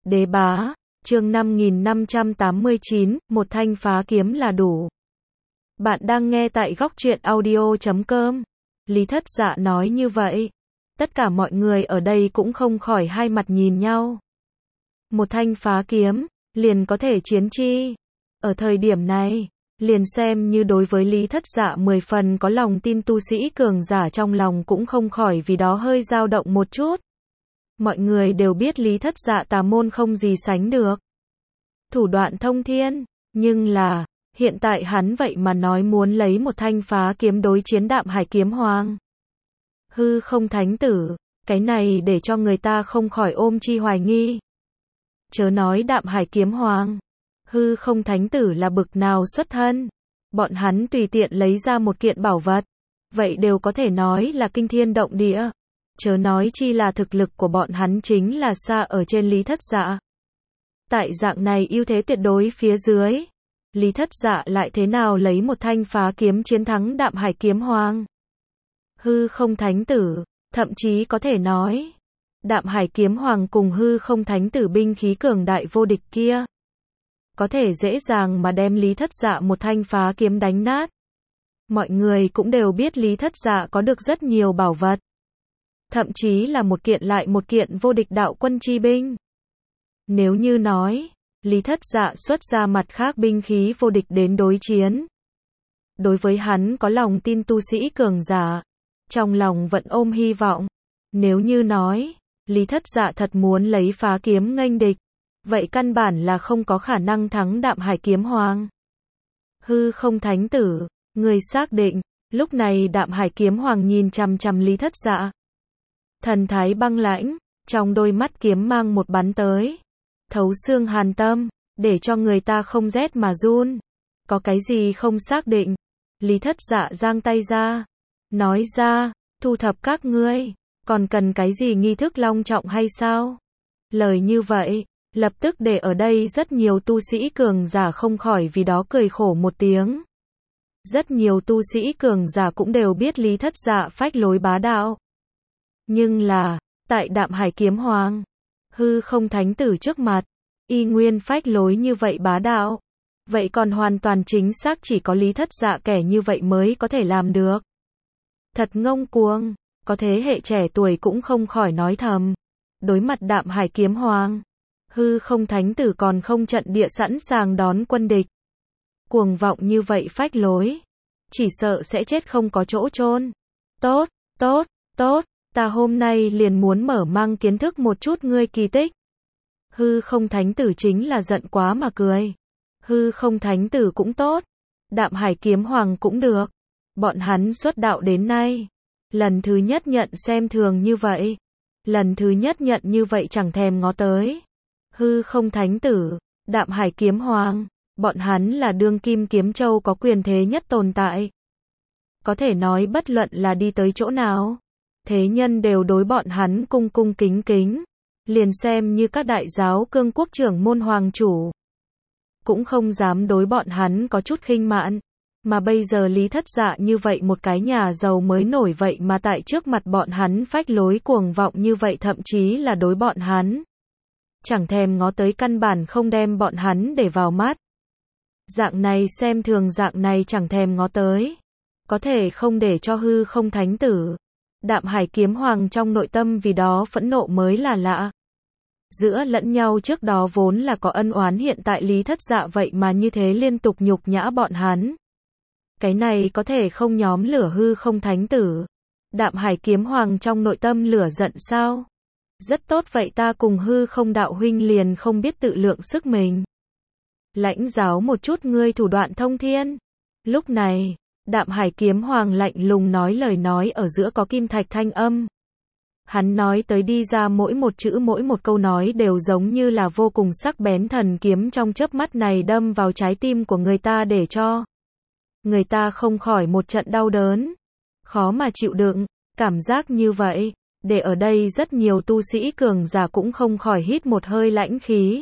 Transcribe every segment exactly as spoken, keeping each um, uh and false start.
Đế bá, chương năm nghìn năm trăm tám mươi chín, một thanh phá kiếm là đủ. Bạn đang nghe tại góc truyện audio chấm com. Lý Thất Dạ nói như vậy. Tất cả mọi người ở đây cũng không khỏi hai mặt nhìn nhau. Một thanh phá kiếm, liền có thể chiến chi. Ở thời điểm này, liền xem như đối với Lý Thất Dạ mười phần có lòng tin tu sĩ cường giả trong lòng cũng không khỏi vì đó hơi dao động một chút. Mọi người đều biết Lý Thất Dạ tà môn không gì sánh được. Thủ đoạn thông thiên, nhưng là, hiện tại hắn vậy mà nói muốn lấy một thanh phá kiếm đối chiến Đạm Hải Kiếm Hoàng. Hư không thánh tử, cái này để cho người ta không khỏi ôm chi hoài nghi. Chớ nói Đạm Hải Kiếm Hoàng, hư không thánh tử là bực nào xuất thân. Bọn hắn tùy tiện lấy ra một kiện bảo vật, vậy đều có thể nói là kinh thiên động địa. Chớ nói chi là thực lực của bọn hắn chính là xa ở trên Lý Thất Dạ. Tại dạng này ưu thế tuyệt đối phía dưới, Lý Thất Dạ lại thế nào lấy một thanh phá kiếm chiến thắng Đạm Hải Kiếm Hoàng. Hư không thánh tử, thậm chí có thể nói, Đạm Hải Kiếm Hoàng cùng hư không thánh tử binh khí cường đại vô địch kia, có thể dễ dàng mà đem Lý Thất Dạ một thanh phá kiếm đánh nát. Mọi người cũng đều biết Lý Thất Dạ có được rất nhiều bảo vật. Thậm chí là một kiện lại một kiện vô địch đạo quân chi binh. Nếu như nói, Lý Thất Dạ xuất ra mặt khác binh khí vô địch đến đối chiến. Đối với hắn có lòng tin tu sĩ cường giả, trong lòng vẫn ôm hy vọng. Nếu như nói, Lý Thất Dạ thật muốn lấy phá kiếm nghênh địch, vậy căn bản là không có khả năng thắng Đạm Hải Kiếm Hoàng. Hư không thánh tử, người xác định, lúc này Đạm Hải Kiếm Hoàng nhìn chằm chằm Lý Thất Dạ. Thần thái băng lãnh, trong đôi mắt kiếm mang một bắn tới. Thấu xương hàn tâm, để cho người ta không rét mà run. Có cái gì không xác định? Lý Thất Dạ giang tay ra. Nói ra, thu thập các ngươi, còn cần cái gì nghi thức long trọng hay sao? Lời như vậy, lập tức để ở đây rất nhiều tu sĩ cường giả không khỏi vì đó cười khổ một tiếng. Rất nhiều tu sĩ cường giả cũng đều biết Lý Thất Dạ phách lối bá đạo. Nhưng là, tại Đạm Hải Kiếm Hoàng, hư không thánh tử trước mặt, y nguyên phách lối như vậy bá đạo. Vậy còn hoàn toàn chính xác chỉ có Lý Thất Dạ kẻ như vậy mới có thể làm được. Thật ngông cuồng, có thế hệ trẻ tuổi cũng không khỏi nói thầm. Đối mặt Đạm Hải Kiếm Hoàng, hư không thánh tử còn không trận địa sẵn sàng đón quân địch. Cuồng vọng như vậy phách lối, chỉ sợ sẽ chết không có chỗ chôn. Tốt, tốt, tốt. Ta hôm nay liền muốn mở mang kiến thức một chút ngươi kỳ tích. Hư không thánh tử chính là giận quá mà cười. Hư không thánh tử cũng tốt. Đạm Hải Kiếm Hoàng cũng được. Bọn hắn xuất đạo đến nay. Lần thứ nhất nhận xem thường như vậy. Lần thứ nhất nhận như vậy chẳng thèm ngó tới. Hư không thánh tử, Đạm Hải Kiếm Hoàng. Bọn hắn là đương kim kiếm châu có quyền thế nhất tồn tại. Có thể nói bất luận là đi tới chỗ nào, thế nhân đều đối bọn hắn cung cung kính kính, liền xem như các đại giáo cương quốc trưởng môn hoàng chủ, cũng không dám đối bọn hắn có chút khinh mạn. Mà bây giờ Lý Thất Dạ như vậy một cái nhà giàu mới nổi vậy mà tại trước mặt bọn hắn phách lối cuồng vọng như vậy, thậm chí là đối bọn hắn chẳng thèm ngó tới, căn bản không đem bọn hắn để vào mắt. Dạng này xem thường, dạng này chẳng thèm ngó tới, có thể không để cho hư không thánh tử, Đạm Hải Kiếm Hoàng trong nội tâm vì đó phẫn nộ mới là lạ. Giữa lẫn nhau trước đó vốn là có ân oán, hiện tại Lý Thất Dạ vậy mà như thế liên tục nhục nhã bọn hắn. Cái này có thể không nhóm lửa hư không thánh tử, Đạm Hải Kiếm Hoàng trong nội tâm lửa giận sao? Rất tốt, vậy ta cùng hư không đạo huynh liền không biết tự lượng sức mình. Lãnh giáo một chút ngươi thủ đoạn thông thiên. Lúc này, Đạm Hải Kiếm Hoàng lạnh lùng nói, lời nói ở giữa có kim thạch thanh âm. Hắn nói tới đi ra mỗi một chữ mỗi một câu nói đều giống như là vô cùng sắc bén thần kiếm, trong chớp mắt này đâm vào trái tim của người ta, để cho người ta không khỏi một trận đau đớn, khó mà chịu đựng. Cảm giác như vậy, để ở đây rất nhiều tu sĩ cường giả cũng không khỏi hít một hơi lãnh khí.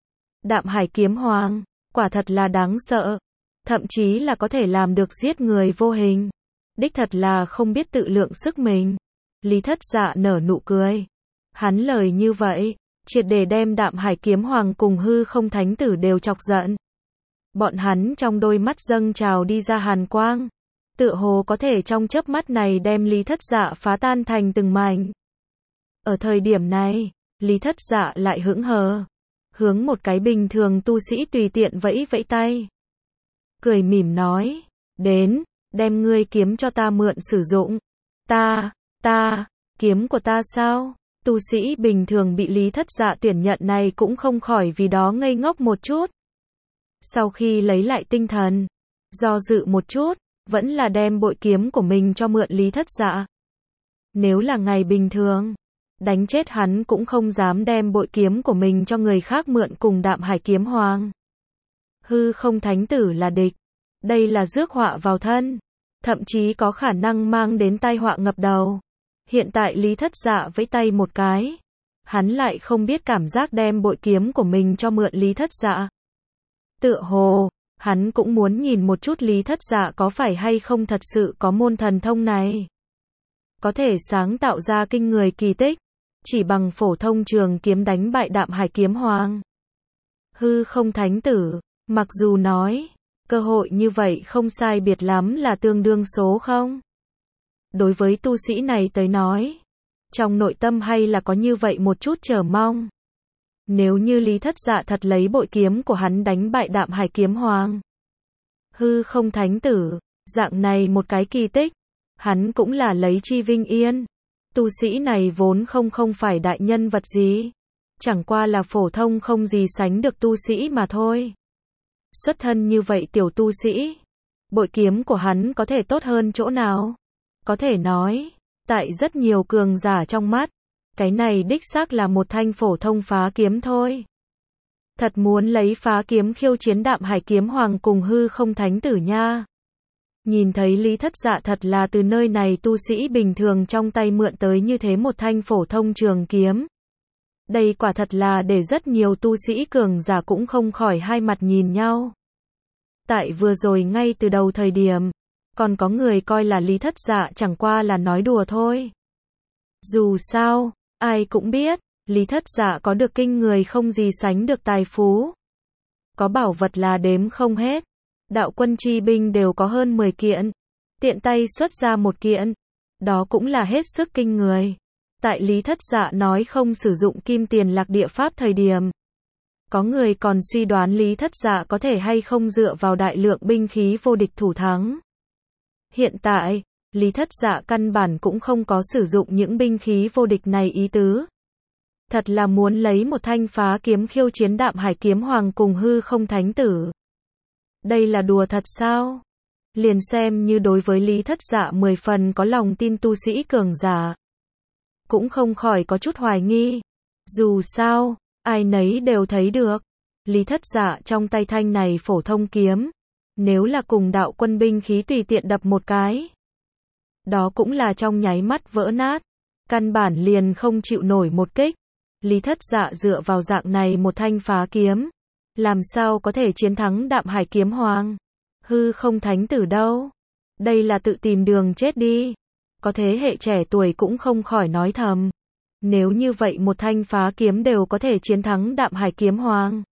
Đạm Hải Kiếm Hoàng, quả thật là đáng sợ. Thậm chí là có thể làm được giết người vô hình. Đích thật là không biết tự lượng sức mình. Lý Thất Dạ nở nụ cười. Hắn lời như vậy, triệt để đem Đạm Hải Kiếm Hoàng cùng Hư Không Thánh Tử đều chọc giận. Bọn hắn trong đôi mắt dâng trào đi ra hàn quang, tựa hồ có thể trong chớp mắt này đem Lý Thất Dạ phá tan thành từng mảnh. Ở thời điểm này, Lý Thất Dạ lại hững hờ, hướng một cái bình thường tu sĩ tùy tiện vẫy vẫy tay. Cười mỉm nói, đến, đem ngươi kiếm cho ta mượn sử dụng. Ta, ta, kiếm của ta sao? Tu sĩ bình thường bị Lý Thất Dạ tuyển nhận này cũng không khỏi vì đó ngây ngốc một chút. Sau khi lấy lại tinh thần, do dự một chút, vẫn là đem bội kiếm của mình cho mượn Lý Thất Dạ. Nếu là ngày bình thường, đánh chết hắn cũng không dám đem bội kiếm của mình cho người khác mượn cùng Đạm Hải Kiếm Hoàng. Hư Không Thánh Tử là địch, đây là rước họa vào thân, thậm chí có khả năng mang đến tai họa ngập đầu. Hiện tại Lý Thất Dạ vẫy tay một cái, hắn lại không biết cảm giác đem bội kiếm của mình cho mượn Lý Thất Dạ. Tựa hồ, hắn cũng muốn nhìn một chút Lý Thất Dạ có phải hay không thật sự có môn thần thông này. Có thể sáng tạo ra kinh người kỳ tích, chỉ bằng phổ thông trường kiếm đánh bại Đạm Hải Kiếm Hoàng. Hư Không Thánh Tử, mặc dù nói, cơ hội như vậy không sai biệt lắm là tương đương số không. Đối với tu sĩ này tới nói, trong nội tâm hay là có như vậy một chút chờ mong. Nếu như Lý Thất Dạ thật lấy bội kiếm của hắn đánh bại Đạm Hải Kiếm Hoàng, Hư Không Thánh Tử, dạng này một cái kỳ tích, hắn cũng là lấy chi vinh yên. Tu sĩ này vốn không không phải đại nhân vật gì, chẳng qua là phổ thông không gì sánh được tu sĩ mà thôi. Xuất thân như vậy tiểu tu sĩ, bội kiếm của hắn có thể tốt hơn chỗ nào? Có thể nói, tại rất nhiều cường giả trong mắt, cái này đích xác là một thanh phổ thông phá kiếm thôi. Thật muốn lấy phá kiếm khiêu chiến Đạm Hải Kiếm Hoàng cùng Hư Không Thánh Tử nha. Nhìn thấy Lý Thất Dạ thật là từ nơi này tu sĩ bình thường trong tay mượn tới như thế một thanh phổ thông trường kiếm. Đây quả thật là để rất nhiều tu sĩ cường giả cũng không khỏi hai mặt nhìn nhau. Tại vừa rồi ngay từ đầu thời điểm, còn có người coi là Lý Thất Dạ chẳng qua là nói đùa thôi. Dù sao, ai cũng biết, Lý Thất Dạ có được kinh người không gì sánh được tài phú. Có bảo vật là đếm không hết. Đạo quân chi binh đều có hơn mười kiện. Tiện tay xuất ra một kiện. Đó cũng là hết sức kinh người. Tại Lý Thất Dạ nói không sử dụng kim tiền lạc địa pháp thời điểm, có người còn suy đoán Lý Thất Dạ có thể hay không dựa vào đại lượng binh khí vô địch thủ thắng. Hiện tại, Lý Thất Dạ căn bản cũng không có sử dụng những binh khí vô địch này ý tứ. Thật là muốn lấy một thanh phá kiếm khiêu chiến Đạm Hải Kiếm Hoàng cùng Hư Không Thánh Tử. Đây là đùa thật sao? Liền xem như đối với Lý Thất Dạ mười phần có lòng tin tu sĩ cường giả, cũng không khỏi có chút hoài nghi. Dù sao, ai nấy đều thấy được, Lý Thất Dạ trong tay thanh này phổ thông kiếm, nếu là cùng đạo quân binh khí tùy tiện đập một cái, đó cũng là trong nháy mắt vỡ nát, căn bản liền không chịu nổi một kích. Lý Thất Dạ dựa vào dạng này một thanh phá kiếm, làm sao có thể chiến thắng Đạm Hải Kiếm Hoàng? Hư Không Thánh Tử đâu? Đây là tự tìm đường chết đi. Có thế hệ trẻ tuổi cũng không khỏi nói thầm. Nếu như vậy một thanh phá kiếm đều có thể chiến thắng Đạm Hải Kiếm Hoàng.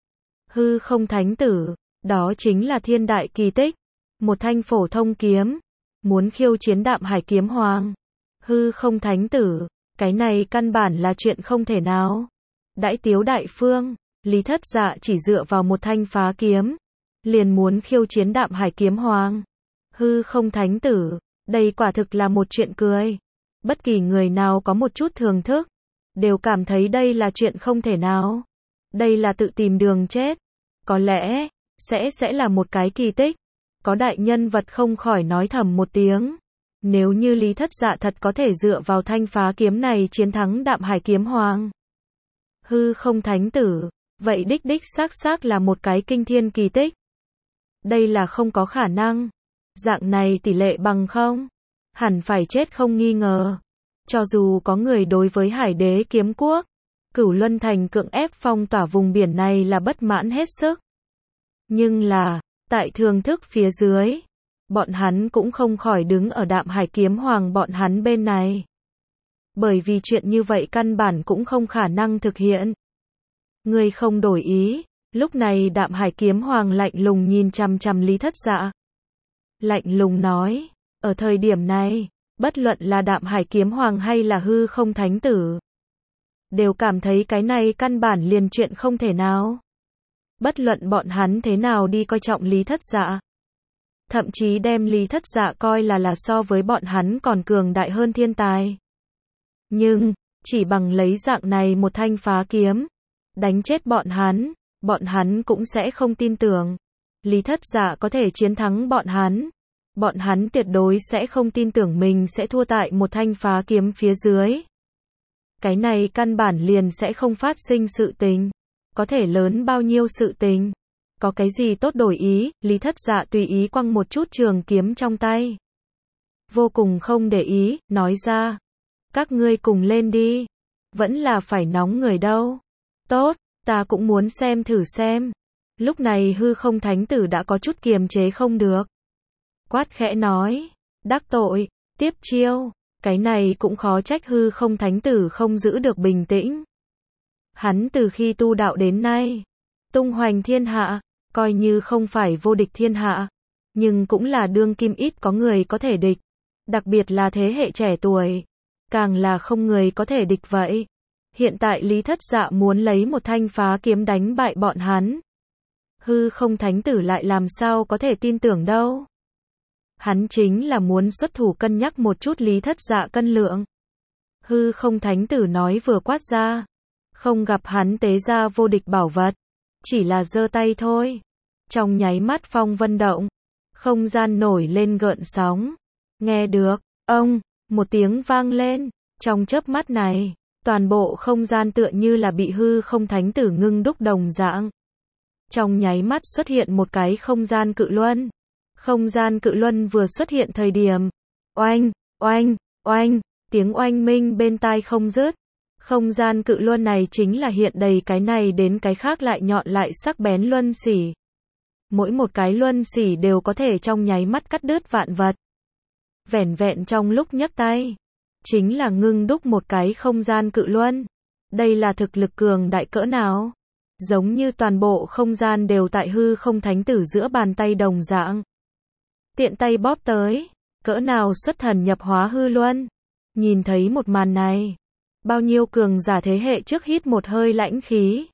Hư Không Thánh Tử, đó chính là thiên đại kỳ tích. Một thanh phổ thông kiếm, muốn khiêu chiến Đạm Hải Kiếm Hoàng. Hư Không Thánh Tử, cái này căn bản là chuyện không thể nào. Đãi Tiếu đại phương, Lý Thất Dạ chỉ dựa vào một thanh phá kiếm, liền muốn khiêu chiến Đạm Hải Kiếm Hoàng. Hư Không Thánh Tử, đây quả thực là một chuyện cười. Bất kỳ người nào có một chút thường thức, đều cảm thấy đây là chuyện không thể nào. Đây là tự tìm đường chết. Có lẽ, sẽ sẽ là một cái kỳ tích. Có đại nhân vật không khỏi nói thầm một tiếng. Nếu như Lý Thất Dạ thật có thể dựa vào thanh phá kiếm này chiến thắng Đạm Hải Kiếm Hoàng, Hư Không Thánh Tử, vậy đích đích xác xác là một cái kinh thiên kỳ tích. Đây là không có khả năng. Dạng này tỷ lệ bằng không, hẳn phải chết không nghi ngờ. Cho dù có người đối với Hải Đế Kiếm Quốc, Cửu Luân Thành cưỡng ép phong tỏa vùng biển này là bất mãn hết sức. Nhưng là, tại thường thức phía dưới, bọn hắn cũng không khỏi đứng ở Đạm Hải Kiếm Hoàng bọn hắn bên này. Bởi vì chuyện như vậy căn bản cũng không khả năng thực hiện. Ngươi không đổi ý. Lúc này Đạm Hải Kiếm Hoàng lạnh lùng nhìn chằm chằm Lý Thất Dạ. Lạnh lùng nói, ở thời điểm này, bất luận là Đạm Hải Kiếm Hoàng hay là Hư Không Thánh Tử, đều cảm thấy cái này căn bản liền chuyện không thể nào. Bất luận bọn hắn thế nào đi coi trọng Lý Thất Dạ, thậm chí đem Lý Thất Dạ coi là là so với bọn hắn còn cường đại hơn thiên tài. Nhưng, chỉ bằng lấy dạng này một thanh phá kiếm, đánh chết bọn hắn, bọn hắn cũng sẽ không tin tưởng. Lý Thất Dạ có thể chiến thắng bọn hắn. Bọn hắn tuyệt đối sẽ không tin tưởng mình sẽ thua tại một thanh phá kiếm phía dưới. Cái này căn bản liền sẽ không phát sinh sự tình. Có thể lớn bao nhiêu sự tình. Có cái gì tốt đổi ý, Lý Thất Dạ tùy ý quăng một chút trường kiếm trong tay. Vô cùng không để ý, nói ra. Các ngươi cùng lên đi. Vẫn là phải nóng người đâu. Tốt, ta cũng muốn xem thử xem. Lúc này Hư Không Thánh Tử đã có chút kiềm chế không được. Quát khẽ nói. Đắc tội, tiếp chiêu. Cái này cũng khó trách Hư Không Thánh Tử không giữ được bình tĩnh. Hắn từ khi tu đạo đến nay, tung hoành thiên hạ, coi như không phải vô địch thiên hạ, nhưng cũng là đương kim ít có người có thể địch. Đặc biệt là thế hệ trẻ tuổi, càng là không người có thể địch vậy. Hiện tại Lý Thất Dạ muốn lấy một thanh phá kiếm đánh bại bọn hắn. Hư Không Thánh Tử lại làm sao có thể tin tưởng đâu. Hắn chính là muốn xuất thủ cân nhắc một chút Lý Thất Dạ cân lượng. Hư Không Thánh Tử nói vừa quát ra. Không gặp hắn tế ra vô địch bảo vật. Chỉ là giơ tay thôi. Trong nháy mắt phong vân động. Không gian nổi lên gợn sóng. Nghe được, ông, một tiếng vang lên. Trong chớp mắt này, toàn bộ không gian tựa như là bị Hư Không Thánh Tử ngưng đúc đồng dạng. Trong nháy mắt xuất hiện một cái không gian cự luân. Không gian cự luân vừa xuất hiện thời điểm. Oanh, oanh, oanh, tiếng oanh minh bên tai không dứt. Không gian cự luân này chính là hiện đầy cái này đến cái khác lại nhọn lại sắc bén luân xỉ. Mỗi một cái luân xỉ đều có thể trong nháy mắt cắt đứt vạn vật. Vẻn vẹn trong lúc nhấc tay, chính là ngưng đúc một cái không gian cự luân. Đây là thực lực cường đại cỡ nào? Giống như toàn bộ không gian đều tại Hư Không Thánh Tử giữa bàn tay đồng dạng. Tiện tay bóp tới, cỡ nào xuất thần nhập hóa hư luân. Nhìn thấy một màn này, bao nhiêu cường giả thế hệ trước hít một hơi lãnh khí.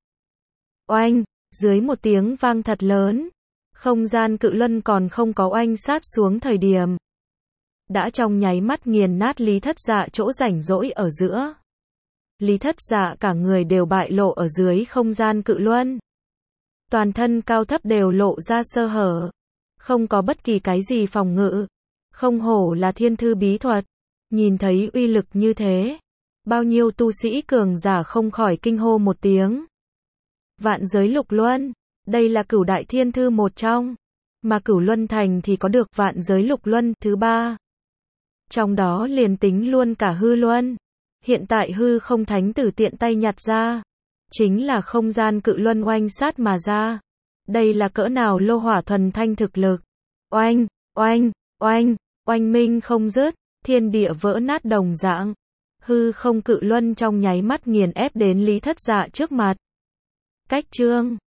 Oanh, dưới một tiếng vang thật lớn, không gian cự luân còn không có oanh sát xuống thời điểm. Đã trong nháy mắt nghiền nát Lý Thất Dạ chỗ rảnh rỗi ở giữa. Lý Thất Dạ cả người đều bại lộ ở dưới không gian cự luân. Toàn thân cao thấp đều lộ ra sơ hở. Không có bất kỳ cái gì phòng ngự. Không hổ là thiên thư bí thuật. Nhìn thấy uy lực như thế. Bao nhiêu tu sĩ cường giả không khỏi kinh hô một tiếng. Vạn giới lục luân. Đây là cửu đại thiên thư một trong. Mà cửu luân thành thì có được vạn giới lục luân thứ ba. Trong đó liền tính luôn cả hư luân. Hiện tại Hư Không Thánh Tử tiện tay nhặt ra. Chính là không gian cự luân oanh sát mà ra. Đây là cỡ nào lô hỏa thuần thanh thực lực. Oanh, oanh, oanh, oanh minh không dứt, thiên địa vỡ nát đồng dạng. Hư Không cự luân trong nháy mắt nghiền ép đến Lý Thất Dạ trước mặt. Cách chương